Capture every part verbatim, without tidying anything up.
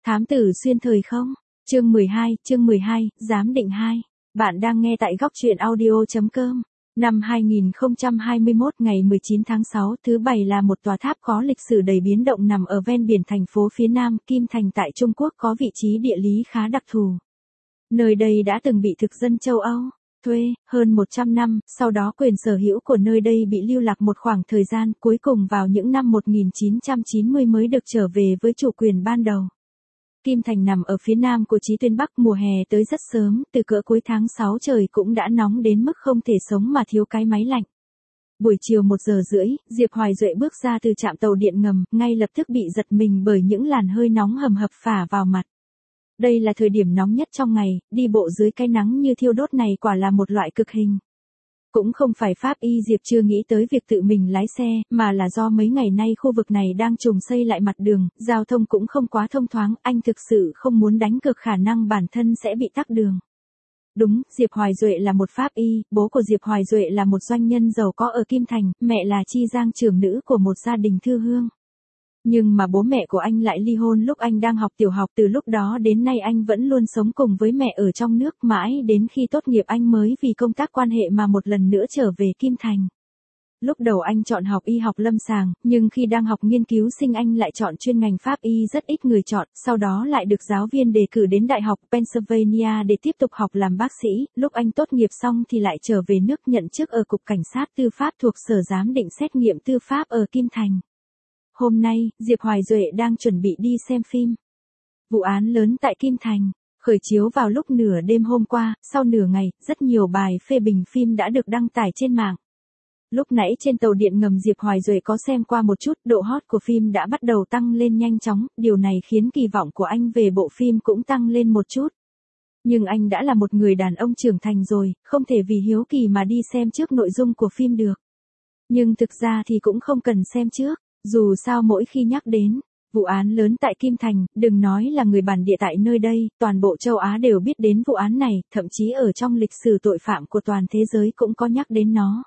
Thám tử xuyên thời không? Chương mười hai, chương mười hai, giám định hai. Bạn đang nghe tại góc truyện audio chấm com. Năm hai nghìn không trăm hai mươi mốt ngày mười chín tháng sáu, thứ Bảy là một tòa tháp có lịch sử đầy biến động nằm ở ven biển thành phố phía Nam, Kim Thành tại Trung Quốc có vị trí địa lý khá đặc thù. Nơi đây đã từng bị thực dân châu Âu thuê hơn một trăm năm, sau đó quyền sở hữu của nơi đây bị lưu lạc một khoảng thời gian, cuối cùng vào những năm một nghìn chín trăm chín mươi mới được trở về với chủ quyền ban đầu. Kim Thành nằm ở phía nam của Chí Tuyên Bắc, mùa hè tới rất sớm, từ cỡ cuối tháng sáu trời cũng đã nóng đến mức không thể sống mà thiếu cái máy lạnh. Buổi chiều một giờ rưỡi, Diệp Hoài Duệ bước ra từ trạm tàu điện ngầm, ngay lập tức bị giật mình bởi những làn hơi nóng hầm hập phả vào mặt. Đây là thời điểm nóng nhất trong ngày, đi bộ dưới cái nắng như thiêu đốt này quả là một loại cực hình. Cũng không phải pháp y Diệp chưa nghĩ tới việc tự mình lái xe, mà là do mấy ngày nay khu vực này đang trùng xây lại mặt đường, giao thông cũng không quá thông thoáng, anh thực sự không muốn đánh cược khả năng bản thân sẽ bị tắc đường. Đúng, Diệp Hoài Duệ là một pháp y, bố của Diệp Hoài Duệ là một doanh nhân giàu có ở Kim Thành, mẹ là Chi Giang trưởng nữ của một gia đình thư hương. Nhưng mà bố mẹ của anh lại ly hôn lúc anh đang học tiểu học, từ lúc đó đến nay anh vẫn luôn sống cùng với mẹ ở trong nước, mãi đến khi tốt nghiệp anh mới vì công tác quan hệ mà một lần nữa trở về Kim Thành. Lúc đầu anh chọn học y học lâm sàng, nhưng khi đang học nghiên cứu sinh anh lại chọn chuyên ngành pháp y rất ít người chọn, sau đó lại được giáo viên đề cử đến Đại học Pennsylvania để tiếp tục học làm bác sĩ, lúc anh tốt nghiệp xong thì lại trở về nước nhận chức ở Cục Cảnh sát Tư pháp thuộc Sở Giám định Xét nghiệm Tư pháp ở Kim Thành. Hôm nay, Diệp Hoài Duệ đang chuẩn bị đi xem phim. Vụ án lớn tại Kim Thành, khởi chiếu vào lúc nửa đêm hôm qua, sau nửa ngày, rất nhiều bài phê bình phim đã được đăng tải trên mạng. Lúc nãy trên tàu điện ngầm Diệp Hoài Duệ có xem qua một chút, độ hot của phim đã bắt đầu tăng lên nhanh chóng, điều này khiến kỳ vọng của anh về bộ phim cũng tăng lên một chút. Nhưng anh đã là một người đàn ông trưởng thành rồi, không thể vì hiếu kỳ mà đi xem trước nội dung của phim được. Nhưng thực ra thì cũng không cần xem trước. Dù sao mỗi khi nhắc đến vụ án lớn tại Kim Thành, đừng nói là người bản địa tại nơi đây, toàn bộ châu Á đều biết đến vụ án này, thậm chí ở trong lịch sử tội phạm của toàn thế giới cũng có nhắc đến nó.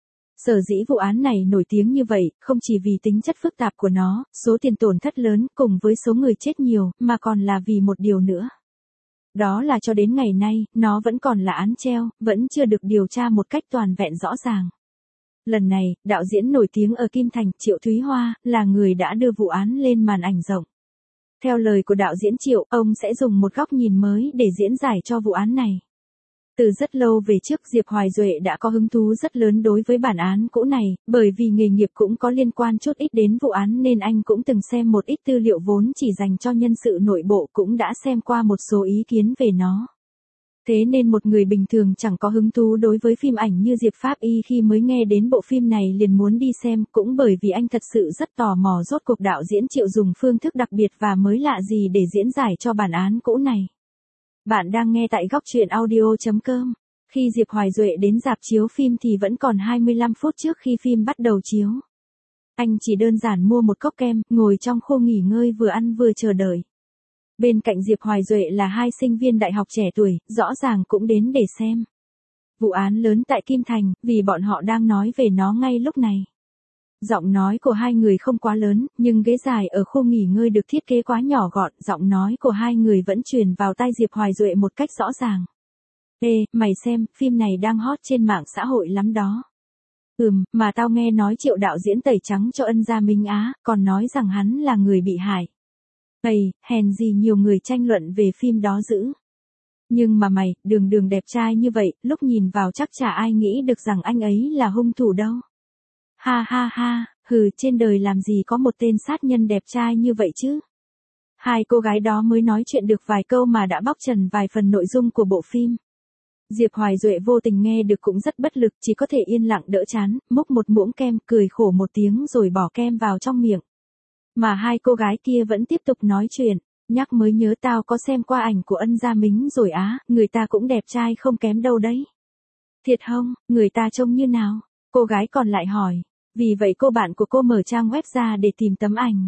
Sở dĩ vụ án này nổi tiếng như vậy, không chỉ vì tính chất phức tạp của nó, số tiền tổn thất lớn, cùng với số người chết nhiều, mà còn là vì một điều nữa. Đó là cho đến ngày nay, nó vẫn còn là án treo, vẫn chưa được điều tra một cách toàn vẹn rõ ràng. Lần này, đạo diễn nổi tiếng ở Kim Thành, Triệu Thúy Hoa, là người đã đưa vụ án lên màn ảnh rộng. Theo lời của đạo diễn Triệu, ông sẽ dùng một góc nhìn mới để diễn giải cho vụ án này. Từ rất lâu về trước, Diệp Hoài Duệ đã có hứng thú rất lớn đối với bản án cũ này, bởi vì nghề nghiệp cũng có liên quan chút ít đến vụ án nên anh cũng từng xem một ít tư liệu vốn chỉ dành cho nhân sự nội bộ, cũng đã xem qua một số ý kiến về nó. Thế nên một người bình thường chẳng có hứng thú đối với phim ảnh như Diệp Pháp Y khi mới nghe đến bộ phim này liền muốn đi xem, cũng bởi vì anh thật sự rất tò mò rốt cuộc đạo diễn Triệu dùng phương thức đặc biệt và mới lạ gì để diễn giải cho bản án cũ này. Bạn đang nghe tại góc truyện audio chấm com. Khi Diệp Hoài Duệ đến rạp chiếu phim thì vẫn còn hai mươi lăm phút trước khi phim bắt đầu chiếu. Anh chỉ đơn giản mua một cốc kem, ngồi trong khu nghỉ ngơi vừa ăn vừa chờ đợi. Bên cạnh Diệp Hoài Duệ là hai sinh viên đại học trẻ tuổi, rõ ràng cũng đến để xem vụ án lớn tại Kim Thành, vì bọn họ đang nói về nó ngay lúc này. Giọng nói của hai người không quá lớn, nhưng ghế dài ở khu nghỉ ngơi được thiết kế quá nhỏ gọn, giọng nói của hai người vẫn truyền vào tai Diệp Hoài Duệ một cách rõ ràng. Ê, mày xem, phim này đang hot trên mạng xã hội lắm đó. Ừm, mà tao nghe nói Triệu đạo diễn tẩy trắng cho Ân Gia Minh Á, còn nói rằng hắn là người bị hại. Ây, hèn gì nhiều người tranh luận về phim đó dữ. Nhưng mà mày, đường đường đẹp trai như vậy, lúc nhìn vào chắc chả ai nghĩ được rằng anh ấy là hung thủ đâu. Ha ha ha, hừ, trên đời làm gì có một tên sát nhân đẹp trai như vậy chứ. Hai cô gái đó mới nói chuyện được vài câu mà đã bóc trần vài phần nội dung của bộ phim. Diệp Hoài Duệ vô tình nghe được cũng rất bất lực, chỉ có thể yên lặng đỡ chán, múc một muỗng kem, cười khổ một tiếng rồi bỏ kem vào trong miệng. Mà hai cô gái kia vẫn tiếp tục nói chuyện, nhắc mới nhớ tao có xem qua ảnh của Ân Gia Mính rồi á, người ta cũng đẹp trai không kém đâu đấy. Thiệt không, người ta trông như nào? Cô gái còn lại hỏi, vì vậy cô bạn của cô mở trang web ra để tìm tấm ảnh.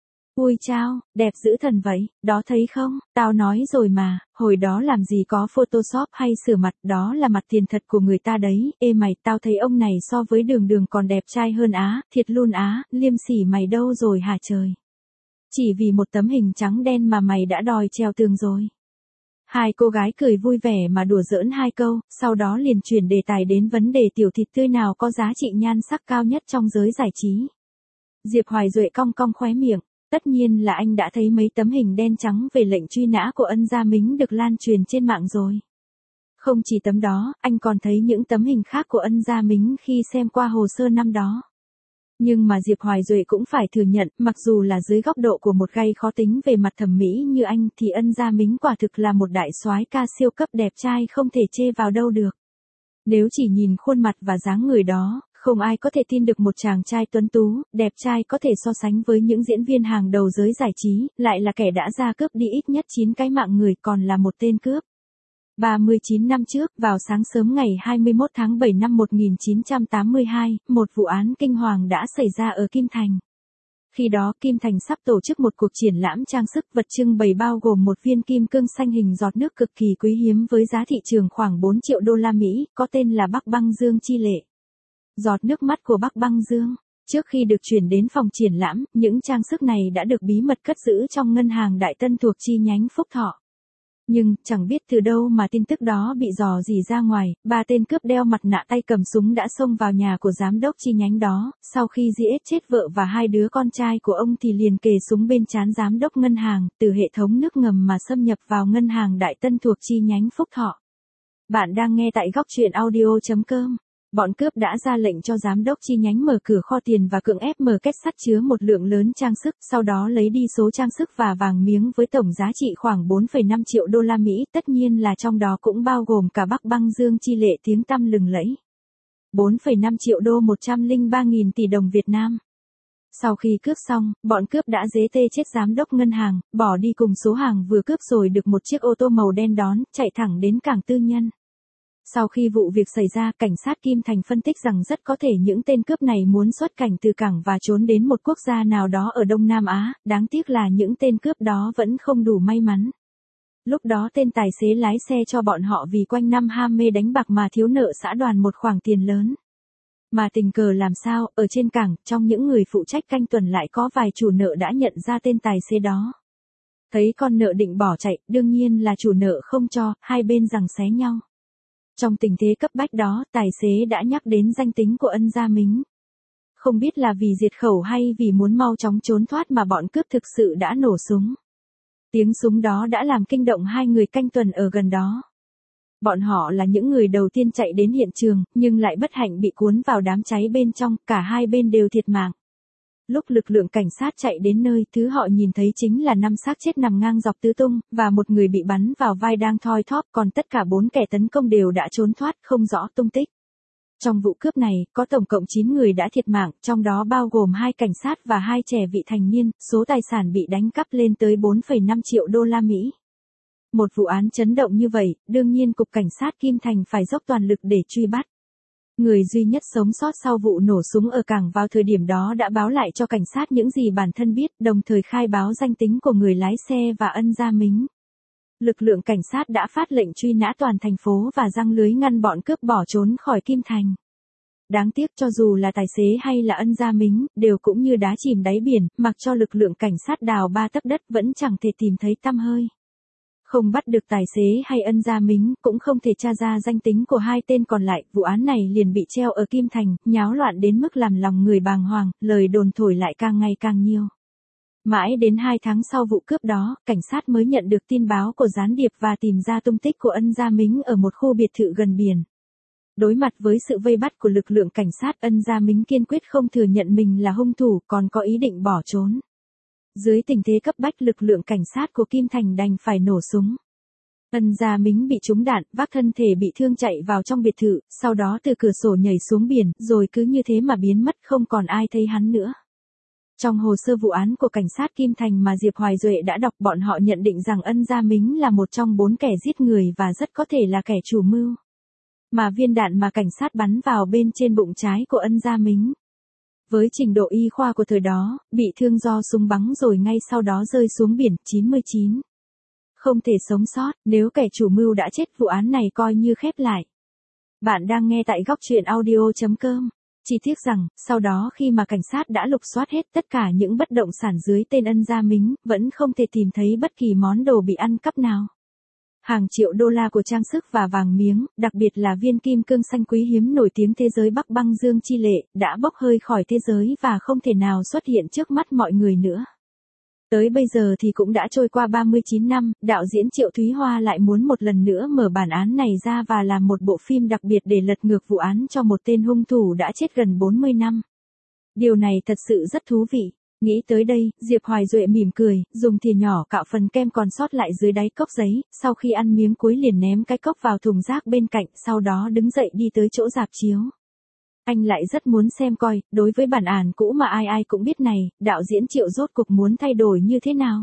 Ui chao, đẹp dữ thần vậy, đó thấy không, tao nói rồi mà, hồi đó làm gì có Photoshop hay sửa mặt, đó là mặt tiền thật của người ta đấy. Ê mày, tao thấy ông này so với Đường Đường còn đẹp trai hơn á, thiệt luôn á, liêm sỉ mày đâu rồi hả trời. Chỉ vì một tấm hình trắng đen mà mày đã đòi treo tường rồi. Hai cô gái cười vui vẻ mà đùa giỡn hai câu, sau đó liền chuyển đề tài đến vấn đề tiểu thịt tươi nào có giá trị nhan sắc cao nhất trong giới giải trí. Diệp Hoài Duệ cong cong khóe miệng, tất nhiên là anh đã thấy mấy tấm hình đen trắng về lệnh truy nã của Ân Gia Mính được lan truyền trên mạng rồi. Không chỉ tấm đó, anh còn thấy những tấm hình khác của Ân Gia Mính khi xem qua hồ sơ năm đó. Nhưng mà Diệp Hoài Duệ cũng phải thừa nhận, mặc dù là dưới góc độ của một gay khó tính về mặt thẩm mỹ như anh thì Ân Gia Mính quả thực là một đại soái ca siêu cấp đẹp trai không thể chê vào đâu được. Nếu chỉ nhìn khuôn mặt và dáng người đó, không ai có thể tin được một chàng trai tuấn tú, đẹp trai có thể so sánh với những diễn viên hàng đầu giới giải trí, lại là kẻ đã ra cướp đi ít nhất chín cái mạng người còn là một tên cướp. ba mươi chín năm trước, vào sáng sớm ngày hai mươi mốt tháng bảy năm một nghìn chín trăm tám mươi hai, một vụ án kinh hoàng đã xảy ra ở Kim Thành. Khi đó, Kim Thành sắp tổ chức một cuộc triển lãm trang sức vật trưng bày bao gồm một viên kim cương xanh hình giọt nước cực kỳ quý hiếm với giá thị trường khoảng bốn triệu đô la Mỹ, có tên là Bắc Băng Dương chi lệ. Giọt nước mắt của Bắc Băng Dương. Trước khi được chuyển đến phòng triển lãm, những trang sức này đã được bí mật cất giữ trong ngân hàng Đại Tân thuộc chi nhánh Phúc Thọ. Nhưng, chẳng biết từ đâu mà tin tức đó bị dò dỉ ra ngoài, ba tên cướp đeo mặt nạ tay cầm súng đã xông vào nhà của giám đốc chi nhánh đó, sau khi giết chết vợ và hai đứa con trai của ông thì liền kề súng bên trán giám đốc ngân hàng, từ hệ thống nước ngầm mà xâm nhập vào ngân hàng Đại Tân thuộc chi nhánh Phúc Thọ. Bạn đang nghe tại góc truyện audio chấm com. Bọn cướp đã ra lệnh cho giám đốc chi nhánh mở cửa kho tiền và cưỡng ép mở két sắt chứa một lượng lớn trang sức, sau đó lấy đi số trang sức và vàng miếng với tổng giá trị khoảng bốn phẩy năm triệu đô la Mỹ, tất nhiên là trong đó cũng bao gồm cả Bắc Băng Dương chi lệ tiếng tăm lừng lẫy. bốn phẩy năm triệu đô một trăm lẻ ba nghìn tỷ đồng Việt Nam. Sau khi cướp xong, bọn cướp đã giết tê chết giám đốc ngân hàng, bỏ đi cùng số hàng vừa cướp rồi được một chiếc ô tô màu đen đón, chạy thẳng đến cảng tư nhân. Sau khi vụ việc xảy ra, cảnh sát Kim Thành phân tích rằng rất có thể những tên cướp này muốn xuất cảnh từ cảng và trốn đến một quốc gia nào đó ở Đông Nam Á, đáng tiếc là những tên cướp đó vẫn không đủ may mắn. Lúc đó tên tài xế lái xe cho bọn họ vì quanh năm ham mê đánh bạc mà thiếu nợ xã đoàn một khoản tiền lớn. Mà tình cờ làm sao, ở trên cảng, trong những người phụ trách canh tuần lại có vài chủ nợ đã nhận ra tên tài xế đó. Thấy con nợ định bỏ chạy, đương nhiên là chủ nợ không cho, hai bên giằng xé nhau. Trong tình thế cấp bách đó, tài xế đã nhắc đến danh tính của Ân Gia Mính. Không biết là vì diệt khẩu hay vì muốn mau chóng trốn thoát mà bọn cướp thực sự đã nổ súng. Tiếng súng đó đã làm kinh động hai người canh tuần ở gần đó. Bọn họ là những người đầu tiên chạy đến hiện trường, nhưng lại bất hạnh bị cuốn vào đám cháy bên trong, cả hai bên đều thiệt mạng. Lúc lực lượng cảnh sát chạy đến nơi, thứ họ nhìn thấy chính là năm xác chết nằm ngang dọc tứ tung, và một người bị bắn vào vai đang thoi thóp, còn tất cả bốn kẻ tấn công đều đã trốn thoát, không rõ tung tích. Trong vụ cướp này, có tổng cộng chín người đã thiệt mạng, trong đó bao gồm hai cảnh sát và hai trẻ vị thành niên, số tài sản bị đánh cắp lên tới bốn phẩy năm triệu đô la Mỹ. Một vụ án chấn động như vậy, đương nhiên Cục Cảnh sát Kim Thành phải dốc toàn lực để truy bắt. Người duy nhất sống sót sau vụ nổ súng ở cảng vào thời điểm đó đã báo lại cho cảnh sát những gì bản thân biết, đồng thời khai báo danh tính của người lái xe và Ân Gia Mính. Lực lượng cảnh sát đã phát lệnh truy nã toàn thành phố và giăng lưới ngăn bọn cướp bỏ trốn khỏi Kim Thành. Đáng tiếc cho dù là tài xế hay là Ân Gia Mính, đều cũng như đá chìm đáy biển, mặc cho lực lượng cảnh sát đào ba tấc đất vẫn chẳng thể tìm thấy tăm hơi. Không bắt được tài xế hay Ân Gia Mính, cũng không thể tra ra danh tính của hai tên còn lại, vụ án này liền bị treo ở Kim Thành, nháo loạn đến mức làm lòng người bàng hoàng, lời đồn thổi lại càng ngày càng nhiều. Mãi đến hai tháng sau vụ cướp đó, cảnh sát mới nhận được tin báo của gián điệp và tìm ra tung tích của Ân Gia Mính ở một khu biệt thự gần biển. Đối mặt với sự vây bắt của lực lượng cảnh sát, Ân Gia Mính kiên quyết không thừa nhận mình là hung thủ, còn có ý định bỏ trốn. Dưới tình thế cấp bách, lực lượng cảnh sát của Kim Thành đành phải nổ súng. Ân Gia Mính bị trúng đạn, vác thân thể bị thương chạy vào trong biệt thự, sau đó từ cửa sổ nhảy xuống biển, rồi cứ như thế mà biến mất, không còn ai thấy hắn nữa. Trong hồ sơ vụ án của cảnh sát Kim Thành mà Diệp Hoài Duệ đã đọc, bọn họ nhận định rằng Ân Gia Mính là một trong bốn kẻ giết người và rất có thể là kẻ chủ mưu. Mà viên đạn mà cảnh sát bắn vào bên trên bụng trái của Ân Gia Mính, với trình độ y khoa của thời đó, bị thương do súng bắn rồi ngay sau đó rơi xuống biển, chín mươi chín. Không thể sống sót, nếu kẻ chủ mưu đã chết, vụ án này coi như khép lại. Bạn đang nghe tại góc truyện audio chấm com. Chỉ tiếc rằng, sau đó khi mà cảnh sát đã lục soát hết tất cả những bất động sản dưới tên Ân Gia Mính, vẫn không thể tìm thấy bất kỳ món đồ bị ăn cắp nào. Hàng triệu đô la của trang sức và vàng miếng, đặc biệt là viên kim cương xanh quý hiếm nổi tiếng thế giới Bắc Băng Dương chi lệ, đã bốc hơi khỏi thế giới và không thể nào xuất hiện trước mắt mọi người nữa. Tới bây giờ thì cũng đã trôi qua ba mươi chín năm, đạo diễn Triệu Thúy Hoa lại muốn một lần nữa mở bản án này ra và làm một bộ phim đặc biệt để lật ngược vụ án cho một tên hung thủ đã chết gần bốn mươi năm. Điều này thật sự rất thú vị. Nghĩ tới đây, Diệp Hoài Duệ mỉm cười, dùng thìa nhỏ cạo phần kem còn sót lại dưới đáy cốc giấy, sau khi ăn miếng cuối liền ném cái cốc vào thùng rác bên cạnh, sau đó đứng dậy đi tới chỗ rạp chiếu. Anh lại rất muốn xem coi, đối với bản án cũ mà ai ai cũng biết này, đạo diễn Triệu rốt cuộc muốn thay đổi như thế nào.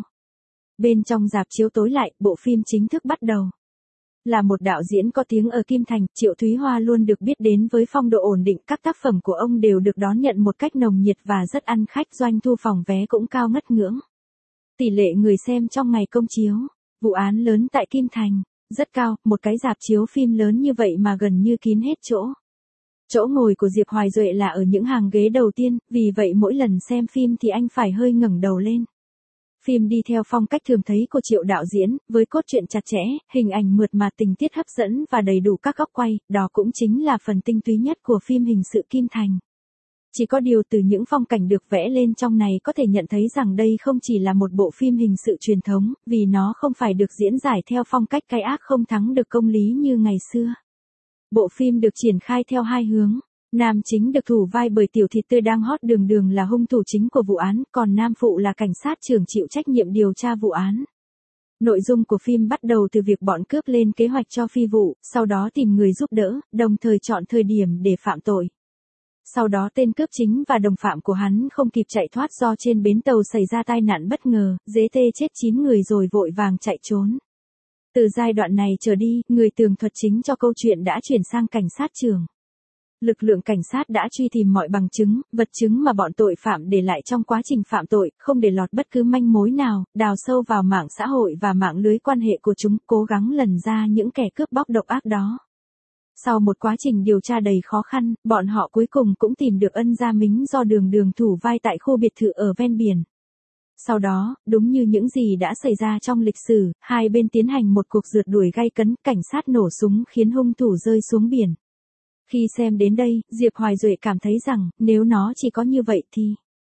Bên trong rạp chiếu tối lại, bộ phim chính thức bắt đầu. Là một đạo diễn có tiếng ở Kim Thành, Triệu Thúy Hoa luôn được biết đến với phong độ ổn định, các tác phẩm của ông đều được đón nhận một cách nồng nhiệt và rất ăn khách, doanh thu phòng vé cũng cao ngất ngưỡng. Tỷ lệ người xem trong ngày công chiếu, vụ án lớn tại Kim Thành, rất cao, một cái rạp chiếu phim lớn như vậy mà gần như kín hết chỗ. Chỗ ngồi của Diệp Hoài Duệ là ở những hàng ghế đầu tiên, vì vậy mỗi lần xem phim thì anh phải hơi ngẩng đầu lên. Phim đi theo phong cách thường thấy của Triệu đạo diễn, với cốt truyện chặt chẽ, hình ảnh mượt mà, tình tiết hấp dẫn và đầy đủ các góc quay, đó cũng chính là phần tinh túy nhất của phim hình sự Kim Thành. Chỉ có điều từ những phong cảnh được vẽ lên trong này có thể nhận thấy rằng đây không chỉ là một bộ phim hình sự truyền thống, vì nó không phải được diễn giải theo phong cách cái ác không thắng được công lý như ngày xưa. Bộ phim được triển khai theo hai hướng. Nam chính được thủ vai bởi tiểu thịt tươi đang hot đường đường là hung thủ chính của vụ án, còn nam phụ là cảnh sát trưởng chịu trách nhiệm điều tra vụ án. Nội dung của phim bắt đầu từ việc bọn cướp lên kế hoạch cho phi vụ, sau đó tìm người giúp đỡ, đồng thời chọn thời điểm để phạm tội. Sau đó tên cướp chính và đồng phạm của hắn không kịp chạy thoát do trên bến tàu xảy ra tai nạn bất ngờ, dế tê chết chín người rồi vội vàng chạy trốn. Từ giai đoạn này trở đi, người tường thuật chính cho câu chuyện đã chuyển sang cảnh sát trưởng. Lực lượng cảnh sát đã truy tìm mọi bằng chứng, vật chứng mà bọn tội phạm để lại trong quá trình phạm tội, không để lọt bất cứ manh mối nào, đào sâu vào mạng xã hội và mạng lưới quan hệ của chúng, cố gắng lần ra những kẻ cướp bóc độc ác đó. Sau một quá trình điều tra đầy khó khăn, bọn họ cuối cùng cũng tìm được Ân Gia Mính do đường đường thủ vai tại khu biệt thự ở ven biển. Sau đó, đúng như những gì đã xảy ra trong lịch sử, hai bên tiến hành một cuộc rượt đuổi gay cấn, cảnh sát nổ súng khiến hung thủ rơi xuống biển. Khi xem đến đây, Diệp Hoài Duệ cảm thấy rằng, nếu nó chỉ có như vậy thì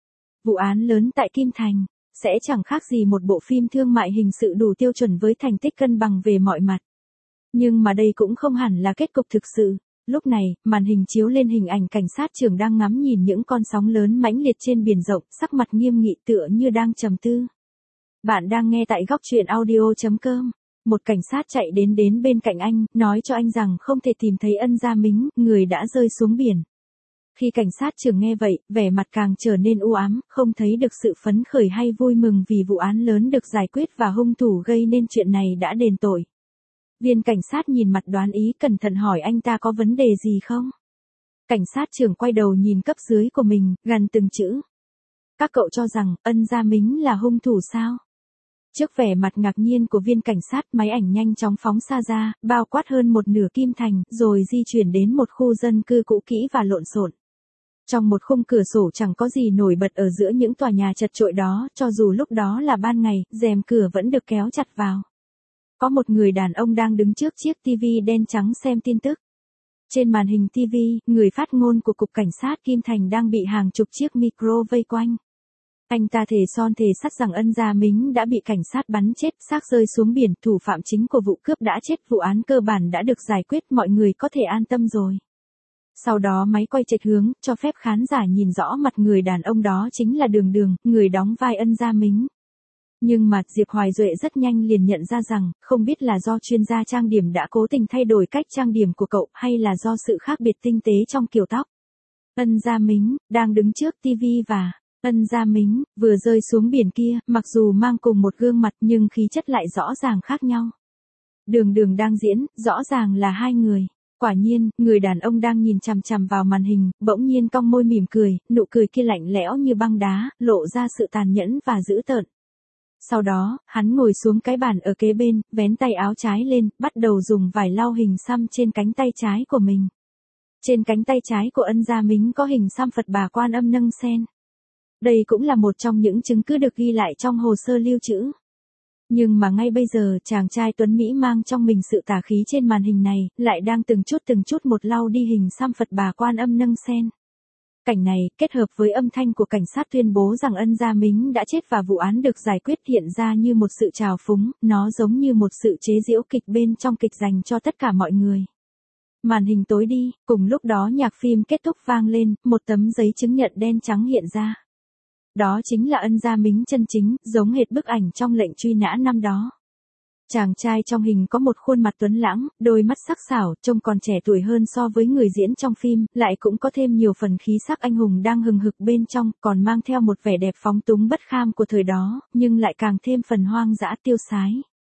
vụ án lớn tại Kim Thành sẽ chẳng khác gì một bộ phim thương mại hình sự đủ tiêu chuẩn với thành tích cân bằng về mọi mặt. Nhưng mà đây cũng không hẳn là kết cục thực sự. Lúc này, màn hình chiếu lên hình ảnh cảnh sát trưởng đang ngắm nhìn những con sóng lớn mãnh liệt trên biển rộng, sắc mặt nghiêm nghị tựa như đang trầm tư. Bạn đang nghe tại góc truyện audio chấm com. Một cảnh sát chạy đến đến bên cạnh anh, nói cho anh rằng không thể tìm thấy Ân Gia Mính, người đã rơi xuống biển. Khi cảnh sát trưởng nghe vậy, vẻ mặt càng trở nên u ám, không thấy được sự phấn khởi hay vui mừng vì vụ án lớn được giải quyết và hung thủ gây nên chuyện này đã đền tội. Viên cảnh sát nhìn mặt đoán ý cẩn thận hỏi anh ta có vấn đề gì không? Cảnh sát trưởng quay đầu nhìn cấp dưới của mình, gằn từng chữ. Các cậu cho rằng, Ân Gia Mính là hung thủ sao? Trước vẻ mặt ngạc nhiên của viên cảnh sát, máy ảnh nhanh chóng phóng xa ra, bao quát hơn một nửa Kim Thành, rồi di chuyển đến một khu dân cư cũ kỹ và lộn xộn. Trong một khung cửa sổ chẳng có gì nổi bật ở giữa những tòa nhà chật chội đó, cho dù lúc đó là ban ngày, rèm cửa vẫn được kéo chặt vào. Có một người đàn ông đang đứng trước chiếc tivi đen trắng xem tin tức. Trên màn hình tivi, người phát ngôn của Cục Cảnh sát Kim Thành đang bị hàng chục chiếc micro vây quanh. Anh ta thề son thề sắt rằng Ân Gia Mính đã bị cảnh sát bắn chết, xác rơi xuống biển, thủ phạm chính của vụ cướp đã chết, vụ án cơ bản đã được giải quyết, mọi người có thể an tâm rồi. Sau đó máy quay chệch hướng, cho phép khán giả nhìn rõ mặt người đàn ông đó chính là Đường Đường, người đóng vai Ân Gia Mính. Nhưng mà, Diệp Hoài Duệ rất nhanh liền nhận ra rằng, không biết là do chuyên gia trang điểm đã cố tình thay đổi cách trang điểm của cậu, hay là do sự khác biệt tinh tế trong kiểu tóc. Ân Gia Mính, đang đứng trước tivi và Ân Gia Mính, vừa rơi xuống biển kia, mặc dù mang cùng một gương mặt nhưng khí chất lại rõ ràng khác nhau. Đường Đường đang diễn, rõ ràng là hai người. Quả nhiên, người đàn ông đang nhìn chằm chằm vào màn hình, bỗng nhiên cong môi mỉm cười, nụ cười kia lạnh lẽo như băng đá, lộ ra sự tàn nhẫn và dữ tợn. Sau đó, hắn ngồi xuống cái bàn ở kế bên, vén tay áo trái lên, bắt đầu dùng vải lau hình xăm trên cánh tay trái của mình. Trên cánh tay trái của Ân Gia Mính có hình xăm Phật Bà Quan Âm nâng sen. Đây cũng là một trong những chứng cứ được ghi lại trong hồ sơ lưu trữ. Nhưng mà ngay bây giờ chàng trai tuấn Mỹ mang trong mình sự tà khí trên màn hình này, lại đang từng chút từng chút một lau đi hình xăm Phật Bà Quan Âm nâng sen. Cảnh này, kết hợp với âm thanh của cảnh sát tuyên bố rằng Ân Gia Mính đã chết và vụ án được giải quyết hiện ra như một sự trào phúng, nó giống như một sự chế giễu kịch bên trong kịch dành cho tất cả mọi người. Màn hình tối đi, cùng lúc đó nhạc phim kết thúc vang lên, một tấm giấy chứng nhận đen trắng hiện ra. Đó chính là Ân Gia Mính chân chính, giống hệt bức ảnh trong lệnh truy nã năm đó. Chàng trai trong hình có một khuôn mặt tuấn lãng, đôi mắt sắc sảo, trông còn trẻ tuổi hơn so với người diễn trong phim, lại cũng có thêm nhiều phần khí sắc anh hùng đang hừng hực bên trong, còn mang theo một vẻ đẹp phóng túng bất kham của thời đó, nhưng lại càng thêm phần hoang dã tiêu sái.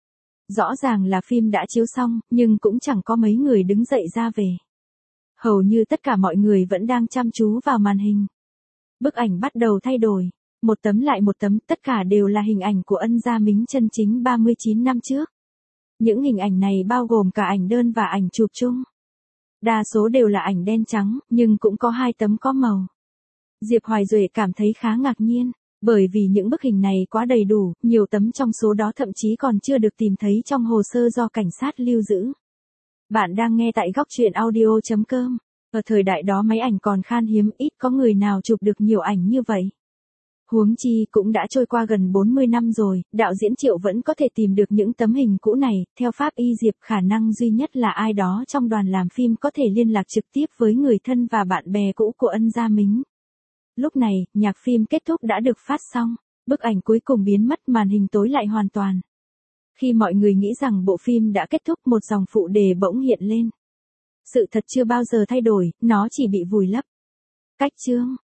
Rõ ràng là phim đã chiếu xong, nhưng cũng chẳng có mấy người đứng dậy ra về. Hầu như tất cả mọi người vẫn đang chăm chú vào màn hình. Bức ảnh bắt đầu thay đổi. Một tấm lại một tấm, tất cả đều là hình ảnh của Ân Gia Mính chân chính ba mươi chín năm trước. Những hình ảnh này bao gồm cả ảnh đơn và ảnh chụp chung. Đa số đều là ảnh đen trắng, nhưng cũng có hai tấm có màu. Diệp Hoài Duệ cảm thấy khá ngạc nhiên, bởi vì những bức hình này quá đầy đủ, nhiều tấm trong số đó thậm chí còn chưa được tìm thấy trong hồ sơ do cảnh sát lưu giữ. Bạn đang nghe tại góc truyện audio chấm com. Ở thời đại đó máy ảnh còn khan hiếm, ít có người nào chụp được nhiều ảnh như vậy. Huống chi cũng đã trôi qua gần bốn mươi năm rồi, đạo diễn Triệu vẫn có thể tìm được những tấm hình cũ này, theo pháp y Diệp khả năng duy nhất là ai đó trong đoàn làm phim có thể liên lạc trực tiếp với người thân và bạn bè cũ của Ân Gia Mính. Lúc này, nhạc phim kết thúc đã được phát xong, bức ảnh cuối cùng biến mất, màn hình tối lại hoàn toàn. Khi mọi người nghĩ rằng bộ phim đã kết thúc, một dòng phụ đề bỗng hiện lên. Sự thật chưa bao giờ thay đổi, nó chỉ bị vùi lấp. Cách chương